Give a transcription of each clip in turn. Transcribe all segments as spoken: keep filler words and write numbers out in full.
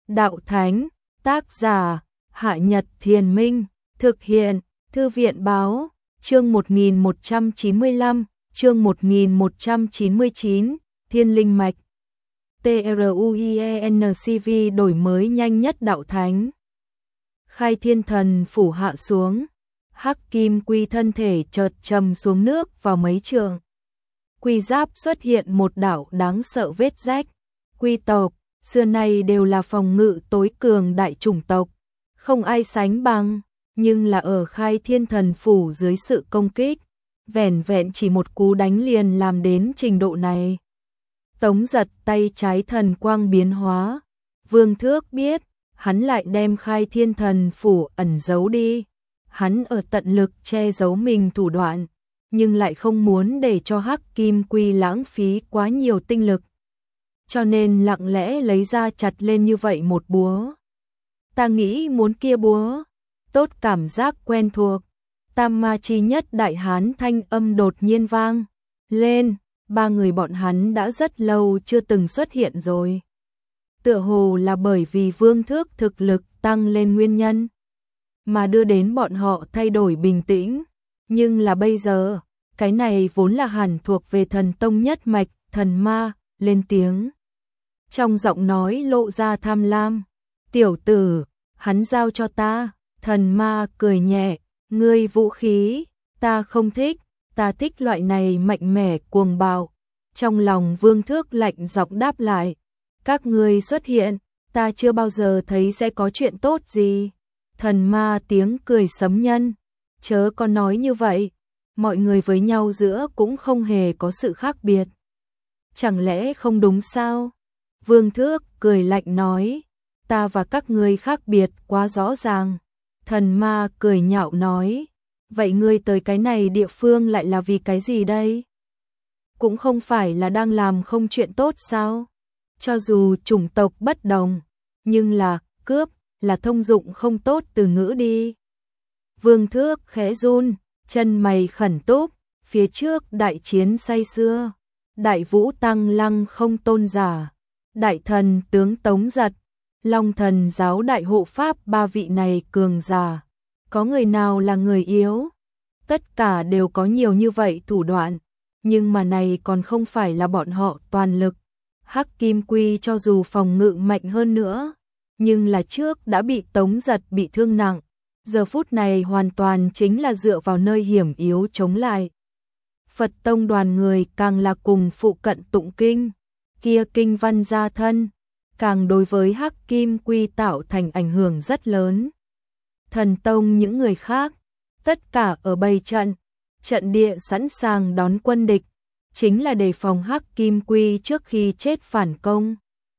Đạo Thánh, tác giả, Hạ Nhật Thiền Minh, thực hiện, Thư viện Báo, chương một nghìn một trăm chín mươi lăm, chương một nghìn một trăm chín mươi chín, Thiên Linh Mạch. TRUIENCV đổi mới nhanh nhất Đạo Thánh. Khai Thiên Thần phủ hạ xuống, Hắc Kim Quy thân thể chợt trầm xuống nước vào mấy trượng. Quy giáp xuất hiện một đạo đáng sợ vết rách. Quy tộc xưa nay đều là phòng ngự tối cường đại chủng tộc, không ai sánh bằng, nhưng là ở Khai Thiên Thần phủ dưới sự công kích, vẻn vẹn chỉ một cú đánh liền làm đến trình độ này. Tống Giật tay trái thần quang biến hóa, Vương Thước biết, hắn lại đem Khai Thiên Thần phủ ẩn giấu đi. Hắn ở tận lực che giấu mình thủ đoạn, nhưng lại không muốn để cho Hắc Kim Quy lãng phí quá nhiều tinh lực. Cho nên lặng lẽ lấy ra chặt lên như vậy một búa. Ta nghĩ muốn kia búa, tốt cảm giác quen thuộc. Tam ma chi nhất đại hán thanh âm đột nhiên vang lên, ba người bọn hắn đã rất lâu chưa từng xuất hiện rồi. Tựa hồ là bởi vì Vương Thước thực lực tăng lên nguyên nhân, mà đưa đến bọn họ thay đổi bình tĩnh. Nhưng là bây giờ, cái này vốn là hẳn thuộc về thần tông nhất mạch, thần ma, lên tiếng. Trong giọng nói lộ ra tham lam. Tiểu tử, hắn giao cho ta. Thần ma cười nhẹ, ngươi vũ khí, ta không thích, ta thích loại này mạnh mẽ cuồng bạo. Trong lòng Vương Thước lạnh giọng đáp lại, các ngươi xuất hiện, ta chưa bao giờ thấy sẽ có chuyện tốt gì. Thần ma tiếng cười sấm nhân, chớ có nói như vậy, mọi người với nhau giữa cũng không hề có sự khác biệt. Chẳng lẽ không đúng sao? Vương Thước cười lạnh nói, ta và các ngươi khác biệt quá rõ ràng. Thần ma cười nhạo nói, vậy ngươi tới cái này địa phương lại là vì cái gì đây? Cũng không phải là đang làm không chuyện tốt sao? Cho dù chủng tộc bất đồng, nhưng là cướp là thông dụng không tốt từ ngữ đi. Vương Thước khẽ run, chân mày khẩn túc, phía trước đại chiến say xưa, Đại Vũ Tăng Lăng không tôn giả, Đại Thần tướng Tống Giật, Long Thần giáo đại hộ pháp ba vị này cường giả, có người nào là người yếu? Tất cả đều có nhiều như vậy thủ đoạn, nhưng mà này còn không phải là bọn họ toàn lực. Hắc Kim Quy cho dù phòng ngự mạnh hơn nữa, nhưng là trước đã bị Tống Giật bị thương nặng, giờ phút này hoàn toàn chính là dựa vào nơi hiểm yếu chống lại. Phật tông đoàn người càng là cùng phụ cận tụng kinh, kia kinh văn gia thân, càng đối với Hắc Kim Quy tạo thành ảnh hưởng rất lớn. Thần tông những người khác, tất cả ở bày trận, trận địa sẵn sàng đón quân địch, chính là đề phòng Hắc Kim Quy trước khi chết phản công.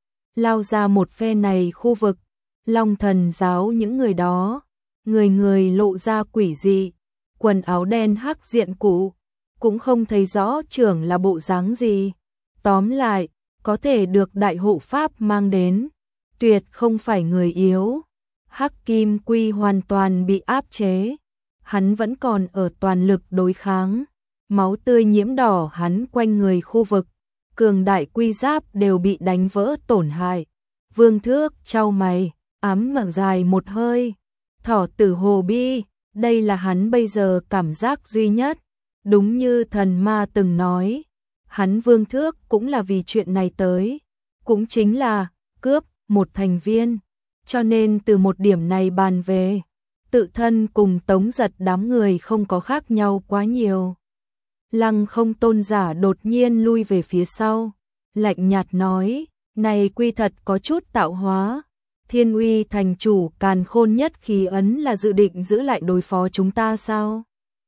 Lao ra một phe này khu vực, Long Thần giáo những người đó, người người lộ ra quỷ dị, quần áo đen hắc diện cụ, cũng không thấy rõ trưởng là bộ dáng gì. Tóm lại, có thể được đại hộ pháp mang đến, tuyệt không phải người yếu. Hắc Kim Quy hoàn toàn bị áp chế, hắn vẫn còn ở toàn lực đối kháng, máu tươi nhiễm đỏ hắn quanh người khu vực, cường đại quy giáp đều bị đánh vỡ tổn hại. Vương Thước chau mày, ám mở dài một hơi, thỏ tử hồ bi, đây là hắn bây giờ cảm giác duy nhất. Đúng như thần ma từng nói, hắn Vương Thước cũng là vì chuyện này tới, cũng chính là cướp một thành viên, cho nên từ một điểm này bàn về, tự thân cùng Tống Giật đám người không có khác nhau quá nhiều. Lăng không tôn giả đột nhiên lui về phía sau, lạnh nhạt nói, này quy thật có chút tạo hóa. Thiên Uy thành chủ càn khôn nhất khí ấn là dự định giữ lại đối phó chúng ta sao?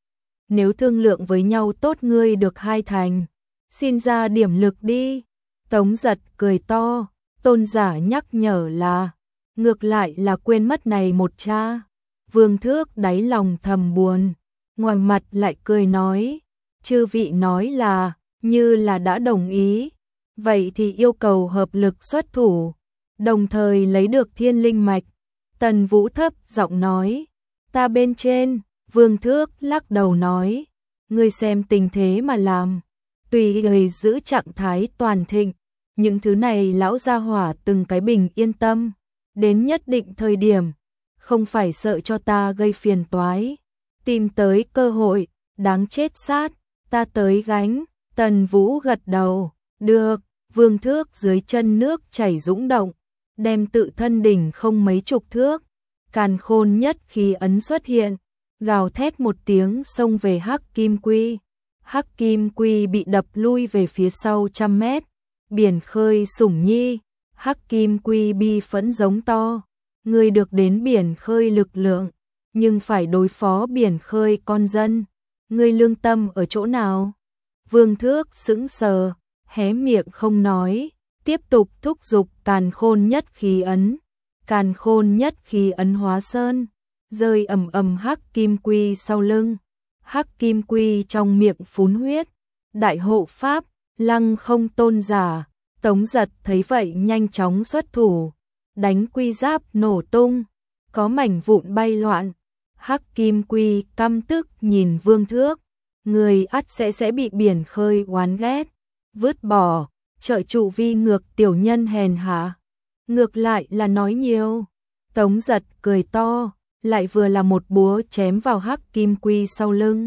Nếu thương lượng với nhau tốt ngươi được hai thành, xin ra điểm lực đi. Tống Giật cười to, tôn giả nhắc nhở là, ngược lại là quên mất này một cha. Vương Thước đáy lòng thầm buồn, ngoài mặt lại cười nói, chư vị nói là, như là đã đồng ý, vậy thì yêu cầu hợp lực xuất thủ, đồng thời lấy được thiên linh mạch. Tần Vũ thấp giọng nói, ta bên trên. Vương Thước lắc đầu nói, ngươi xem tình thế mà làm, tùy người giữ trạng thái toàn thịnh, những thứ này lão gia hỏa từng cái bình yên tâm, đến nhất định thời điểm, không phải sợ cho ta gây phiền toái, tìm tới cơ hội, đáng chết sát, ta tới gánh. Tần Vũ gật đầu, được. Vương Thước dưới chân nước chảy dũng động, đem tự thân đỉnh không mấy chục thước, càn khôn nhất khí ấn xuất hiện, gào thét một tiếng xông về Hắc Kim Quy. Hắc Kim Quy bị đập lui về phía sau trăm mét, biển khơi sủng nhi. Hắc Kim Quy bi phẫn giống to, người được đến biển khơi lực lượng, nhưng phải đối phó biển khơi con dân, người lương tâm ở chỗ nào? Vương Thước sững sờ, hé miệng không nói, tiếp tục thúc giục càn khôn nhất khí ấn. Càn khôn nhất khí ấn hóa sơn, rơi ầm ầm Hắc Kim Quy sau lưng. Hắc Kim Quy trong miệng phun huyết. Đại hộ pháp, Lăng Không Tôn giả, Tống Giật thấy vậy nhanh chóng xuất thủ, đánh quy giáp nổ tung, có mảnh vụn bay loạn. Hắc Kim Quy căm tức nhìn Vương Thước, người ắt sẽ sẽ bị biển khơi oán ghét, vứt bỏ, trợ trụ vi ngược tiểu nhân hèn hạ. Ngược lại là nói nhiều. Tống Giật cười to, lại vừa là một búa chém vào Hắc Kim Quy sau lưng.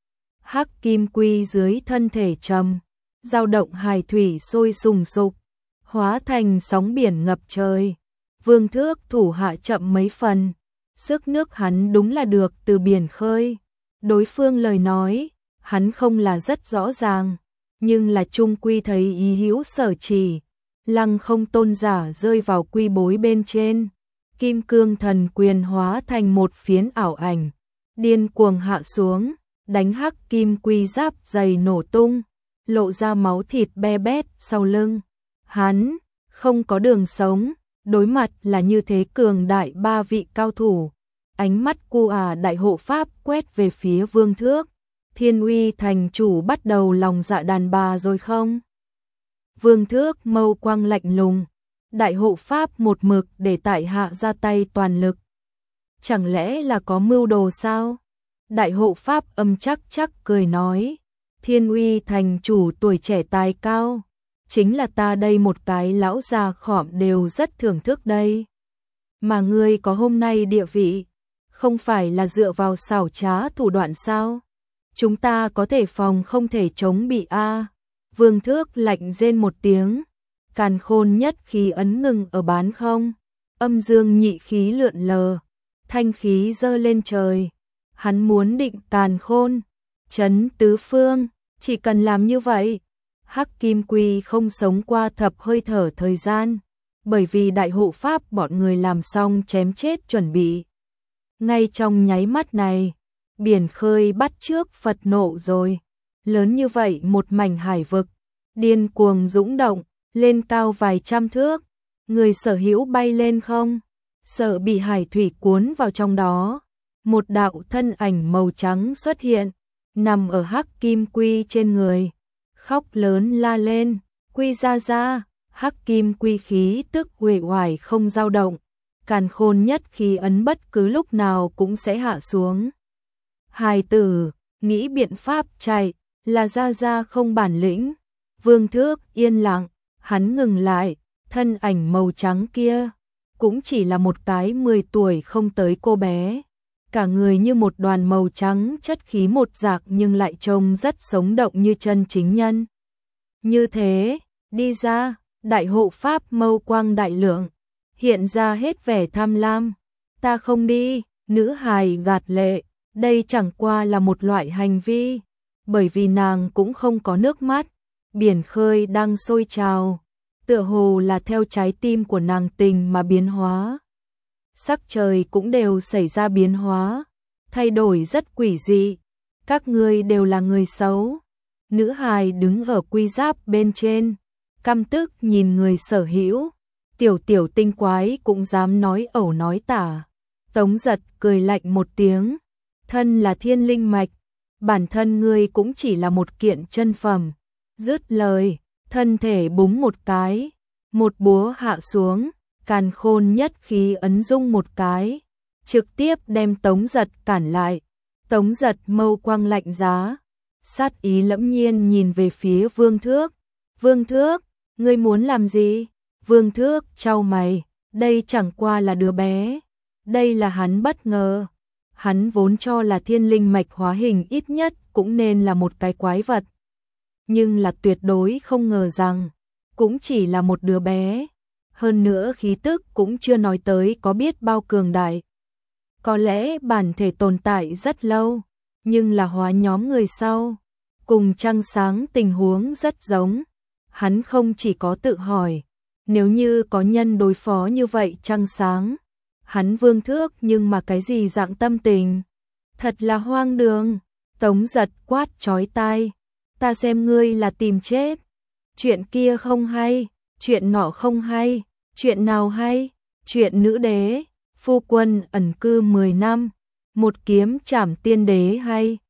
Hắc Kim Quy dưới thân thể trầm, dao động hải thủy sôi sùng sục, hóa thành sóng biển ngập trời. Vương Thước thủ hạ chậm mấy phần, sức nước hắn đúng là được từ biển khơi. Đối phương lời nói, hắn không là rất rõ ràng, nhưng là chung quy thấy ý hữu sở chỉ. Lăng Không Tôn giả rơi vào quy bối bên trên, kim cương thần quyền hóa thành một phiến ảo ảnh, điên cuồng hạ xuống, đánh Hắc Kim Quy giáp dày nổ tung, lộ ra máu thịt be bét sau lưng. Hắn không có đường sống, đối mặt là như thế cường đại ba vị cao thủ. Ánh mắt cu à đại hộ pháp quét về phía Vương Thước. Thiên Uy thành chủ bắt đầu lòng dạ đàn bà rồi không? Vương Thước mâu quang lạnh lùng, đại hộ pháp một mực để tại hạ ra tay toàn lực. Chẳng lẽ là có mưu đồ sao? Đại hộ pháp âm chắc chắc cười nói, Thiên Uy thành chủ tuổi trẻ tài cao, chính là ta đây một cái lão già khọm đều rất thưởng thức đây. Mà ngươi có hôm nay địa vị, không phải là dựa vào xảo trá thủ đoạn sao? Chúng ta có thể phòng không thể chống bị a. Vương Thước lạnh rên một tiếng, càn khôn nhất khí ấn ngừng ở bán không, âm dương nhị khí lượn lờ, thanh khí dơ lên trời. Hắn muốn định càn khôn, chấn tứ phương, chỉ cần làm như vậy, Hắc Kim Quy không sống qua thập hơi thở thời gian, bởi vì đại hộ pháp bọn người làm xong chém chết chuẩn bị. Ngay trong nháy mắt này, biển khơi bắt trước Phật nộ rồi. Lớn như vậy một mảnh hải vực, điên cuồng dũng động, lên cao vài trăm thước. Người sở hữu bay lên không, sợ bị hải thủy cuốn vào trong đó. Một đạo thân ảnh màu trắng xuất hiện, nằm ở Hắc Kim Quy trên người, khóc lớn la lên, Quy ra ra. Hắc Kim Quy khí tức uể oải không dao động, càn khôn nhất khí ấn bất cứ lúc nào cũng sẽ hạ xuống. Hài tử, nghĩ biện pháp chạy, là ra ra không bản lĩnh. Vương Thước yên lặng, hắn ngừng lại, thân ảnh màu trắng kia, cũng chỉ là một cái mười tuổi không tới cô bé. Cả người như một đoàn màu trắng chất khí một dạc nhưng lại trông rất sống động như chân chính nhân. Như thế, đi ra, đại hộ pháp mâu quang đại lượng, hiện ra hết vẻ tham lam. Ta không đi, nữ hài gạt lệ, đây chẳng qua là một loại hành vi, bởi vì nàng cũng không có nước mắt. Biển khơi đang sôi trào, tựa hồ là theo trái tim của nàng tình mà biến hóa. Sắc trời cũng đều xảy ra biến hóa, thay đổi rất quỷ dị. Các ngươi đều là người xấu. Nữ hài đứng ở quy giáp bên trên, căm tức nhìn người sở hữu. Tiểu tiểu tinh quái cũng dám nói ẩu nói tả. Tống Giật cười lạnh một tiếng, thân là thiên linh mạch, bản thân ngươi cũng chỉ là một kiện chân phẩm. Dứt lời, thân thể búng một cái, một búa hạ xuống, càn khôn nhất khí ấn dung một cái, trực tiếp đem Tống Giật cản lại. Tống Giật mâu quang lạnh giá, sát ý lẫm nhiên nhìn về phía Vương Thước. Vương Thước, ngươi muốn làm gì? Vương Thước chau mày, Đây chẳng qua là đứa bé. Đây là hắn bất ngờ. Hắn vốn cho là thiên linh mạch hóa hình ít nhất cũng nên là một cái quái vật. Nhưng là tuyệt đối không ngờ rằng, cũng chỉ là một đứa bé. Hơn nữa khí tức cũng chưa nói tới có biết bao cường đại. Có lẽ bản thể tồn tại rất lâu, nhưng là hóa nhóm người sau. Cùng trăng sáng tình huống rất giống. Hắn không chỉ có tự hỏi, nếu như có nhân đối phó như vậy trăng sáng, hắn Vương Thước nhưng mà cái gì dạng tâm tình. Thật là hoang đường. Tống Giật quát chói tai. Ta xem ngươi là tìm chết. Chuyện kia không hay, chuyện nọ không hay, chuyện nào hay, chuyện nữ đế, phu quân ẩn cư mười năm, một kiếm trảm tiên đế hay.